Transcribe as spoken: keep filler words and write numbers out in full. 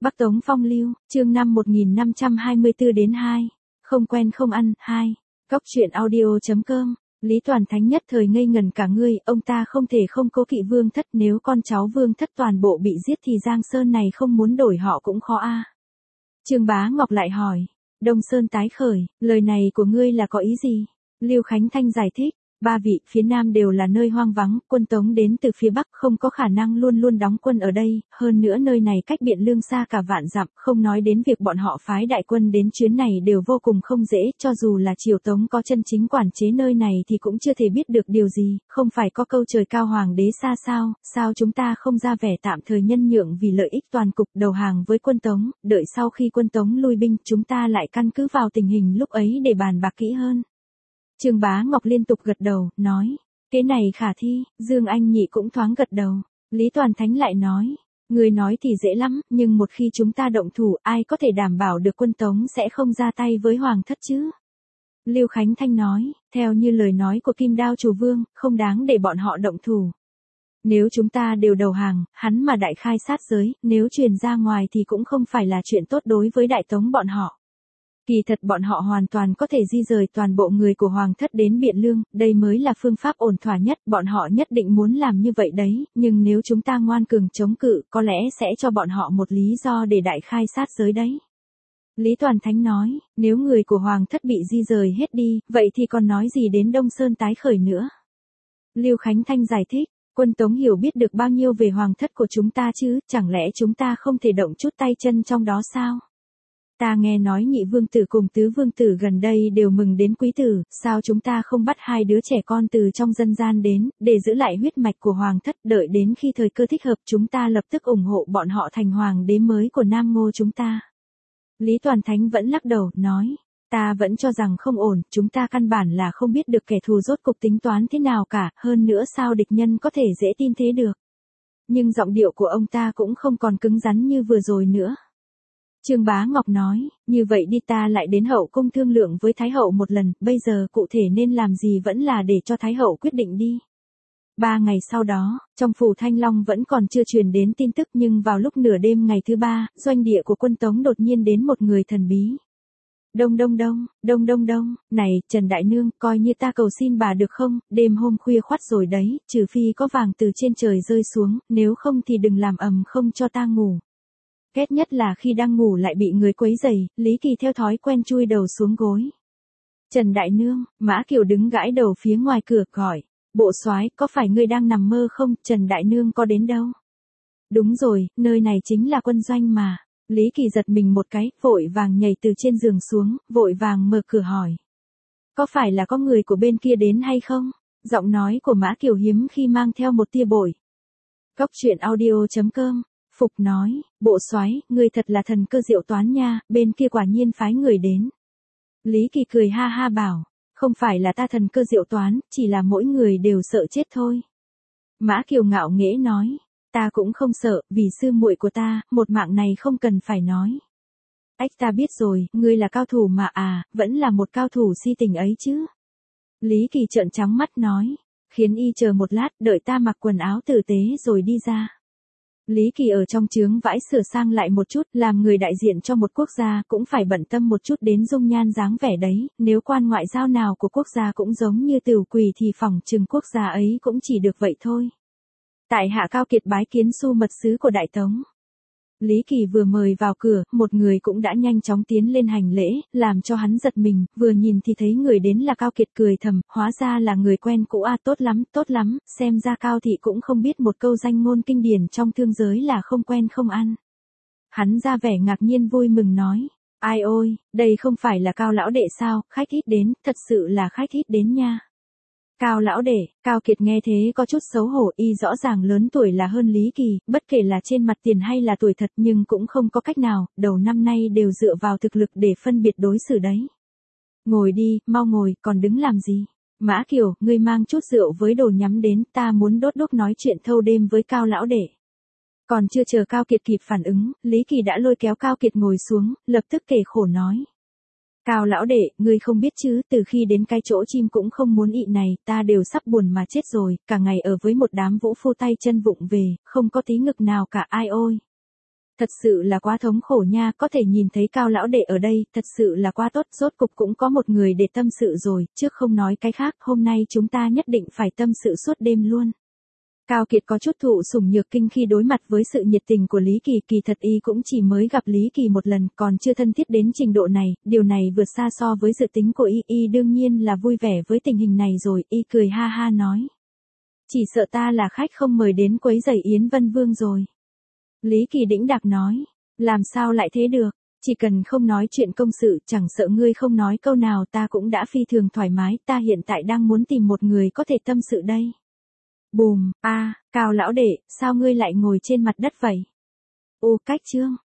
Bắc Tống Phong Lưu, chương năm một nghìn năm trăm hai mươi tư đến hai. Không quen không ăn, hai. Cóc truyện audio.com. Lý Toàn Thánh nhất thời ngây ngần cả ngươi, ông ta không thể không cố kỵ Vương Thất, nếu con cháu Vương Thất toàn bộ bị giết thì Giang Sơn này không muốn đổi họ cũng khó a. Trương Bá Ngọc lại hỏi, Đông Sơn tái khởi, lời này của ngươi là có ý gì? Lưu Khánh Thanh giải thích, ba vị, phía Nam đều là nơi hoang vắng, quân Tống đến từ phía Bắc không có khả năng luôn luôn đóng quân ở đây, hơn nữa nơi này cách Biện Lương xa cả vạn dặm, không nói đến việc bọn họ phái đại quân đến chuyến này đều vô cùng không dễ, cho dù là triều Tống có chân chính quản chế nơi này thì cũng chưa thể biết được điều gì, không phải có câu trời cao hoàng đế xa sao, sao chúng ta không ra vẻ tạm thời nhân nhượng vì lợi ích toàn cục đầu hàng với quân Tống, đợi sau khi quân Tống lui binh chúng ta lại căn cứ vào tình hình lúc ấy để bàn bạc kỹ hơn. Trương Bá Ngọc liên tục gật đầu, nói, cái này khả thi, Dương Anh Nhị cũng thoáng gật đầu. Lý Toàn Thánh lại nói, người nói thì dễ lắm, nhưng một khi chúng ta động thủ ai có thể đảm bảo được quân Tống sẽ không ra tay với Hoàng Thất chứ? Lưu Khánh Thanh nói, theo như lời nói của Kim Đao Chủ Vương, không đáng để bọn họ động thủ. Nếu chúng ta đều đầu hàng, hắn mà đại khai sát giới, nếu truyền ra ngoài thì cũng không phải là chuyện tốt đối với Đại Tống bọn họ. Kỳ thật bọn họ hoàn toàn có thể di rời toàn bộ người của Hoàng Thất đến Biện Lương, đây mới là phương pháp ổn thỏa nhất, bọn họ nhất định muốn làm như vậy đấy, nhưng nếu chúng ta ngoan cường chống cự, có lẽ sẽ cho bọn họ một lý do để đại khai sát giới đấy. Lý Toàn Thánh nói, nếu người của Hoàng Thất bị di rời hết đi, vậy thì còn nói gì đến Đông Sơn tái khởi nữa? Lưu Khánh Thanh giải thích, quân Tống hiểu biết được bao nhiêu về Hoàng Thất của chúng ta chứ, chẳng lẽ chúng ta không thể động chút tay chân trong đó sao? Ta nghe nói nhị vương tử cùng tứ vương tử gần đây đều mừng đến quý tử, sao chúng ta không bắt hai đứa trẻ con từ trong dân gian đến, để giữ lại huyết mạch của Hoàng Thất, đợi đến khi thời cơ thích hợp chúng ta lập tức ủng hộ bọn họ thành hoàng đế mới của Nam Ngô chúng ta. Lý Toàn Thánh vẫn lắc đầu, nói, ta vẫn cho rằng không ổn, chúng ta căn bản là không biết được kẻ thù rốt cục tính toán thế nào cả, hơn nữa sao địch nhân có thể dễ tin thế được. Nhưng giọng điệu của ông ta cũng không còn cứng rắn như vừa rồi nữa. Trương Bá Ngọc nói, như vậy đi ta lại đến hậu cung thương lượng với Thái hậu một lần, bây giờ cụ thể nên làm gì vẫn là để cho Thái hậu quyết định đi. Ba ngày sau đó, trong phủ Thanh Long vẫn còn chưa truyền đến tin tức nhưng vào lúc nửa đêm ngày thứ ba, doanh địa của quân Tống đột nhiên đến một người thần bí. Đông đông đông, đông đông đông, này, Trần Đại Nương, coi như ta cầu xin bà được không, đêm hôm khuya khoắt rồi đấy, trừ phi có vàng từ trên trời rơi xuống, nếu không thì đừng làm ầm không cho ta ngủ. Ghét nhất là khi đang ngủ lại bị người quấy rầy, Lý Kỳ theo thói quen chui đầu xuống gối. Trần Đại Nương, Mã Kiều đứng gãi đầu phía ngoài cửa gọi, bộ soái, có phải ngươi đang nằm mơ không, Trần Đại Nương có đến đâu? Đúng rồi, nơi này chính là quân doanh mà. Lý Kỳ giật mình một cái, vội vàng nhảy từ trên giường xuống, vội vàng mở cửa hỏi. Có phải là có người của bên kia đến hay không? Giọng nói của Mã Kiều hiếm khi mang theo một tia bội. Cóc truyện audio.com. Phục nói, bộ soái, ngươi thật là thần cơ diệu toán nha, bên kia quả nhiên phái người đến. Lý Kỳ cười ha ha bảo, không phải là ta thần cơ diệu toán, chỉ là mỗi người đều sợ chết thôi. Mã Kiều ngạo nghễ nói, ta cũng không sợ, vì sư muội của ta, một mạng này không cần phải nói. Ách ta biết rồi, ngươi là cao thủ mà à, vẫn là một cao thủ si tình ấy chứ. Lý Kỳ trợn trắng mắt nói, khiến y chờ một lát, đợi ta mặc quần áo tử tế rồi đi ra. Lý Kỳ ở trong trướng vãi sửa sang lại một chút, làm người đại diện cho một quốc gia cũng phải bận tâm một chút đến dung nhan dáng vẻ đấy, nếu quan ngoại giao nào của quốc gia cũng giống như Tửu Quỳ thì phỏng chừng quốc gia ấy cũng chỉ được vậy thôi. Tại hạ Cao Kiệt bái kiến Su mật sứ của Đại Tống. Lý Kỳ vừa mời vào cửa, một người cũng đã nhanh chóng tiến lên hành lễ, làm cho hắn giật mình, vừa nhìn thì thấy người đến là Cao Kiệt cười thầm, hóa ra là người quen cũ a, tốt lắm, tốt lắm, xem ra Cao thị cũng không biết một câu danh ngôn kinh điển trong thương giới là không quen không ăn. Hắn ra vẻ ngạc nhiên vui mừng nói, ai ôi, đây không phải là Cao lão đệ sao, khách ít đến, thật sự là khách ít đến nha. Cao lão đệ, Cao Kiệt nghe thế có chút xấu hổ, y rõ ràng lớn tuổi là hơn Lý Kỳ, bất kể là trên mặt tiền hay là tuổi thật nhưng cũng không có cách nào, đầu năm nay đều dựa vào thực lực để phân biệt đối xử đấy. Ngồi đi, mau ngồi, còn đứng làm gì? Mã Kiều, ngươi mang chút rượu với đồ nhắm đến, ta muốn đốt đốt nói chuyện thâu đêm với Cao lão đệ. Còn chưa chờ Cao Kiệt kịp phản ứng, Lý Kỳ đã lôi kéo Cao Kiệt ngồi xuống, lập tức kể khổ nói. Cao lão đệ, ngươi không biết chứ, từ khi đến cái chỗ chim cũng không muốn ị này, ta đều sắp buồn mà chết rồi, cả ngày ở với một đám vũ phu tay chân vụng về, không có tí ngực nào cả, ai ôi. Thật sự là quá thống khổ nha, có thể nhìn thấy Cao lão đệ ở đây, thật sự là quá tốt, rốt cục cũng có một người để tâm sự rồi, trước không nói cái khác, hôm nay chúng ta nhất định phải tâm sự suốt đêm luôn. Cao Kiệt có chút thụ sủng nhược kinh khi đối mặt với sự nhiệt tình của Lý Kỳ, kỳ thật y cũng chỉ mới gặp Lý Kỳ một lần, còn chưa thân thiết đến trình độ này, điều này vượt xa so với dự tính của y, y đương nhiên là vui vẻ với tình hình này rồi, y cười ha ha nói. Chỉ sợ ta là khách không mời đến quấy rầy Yến Vân Vương rồi. Lý Kỳ đĩnh đạc nói, làm sao lại thế được, chỉ cần không nói chuyện công sự, chẳng sợ ngươi không nói câu nào ta cũng đã phi thường thoải mái, ta hiện tại đang muốn tìm một người có thể tâm sự đây. Bùm, a, Cao lão đệ, sao ngươi lại ngồi trên mặt đất vậy? Ô, cách chương.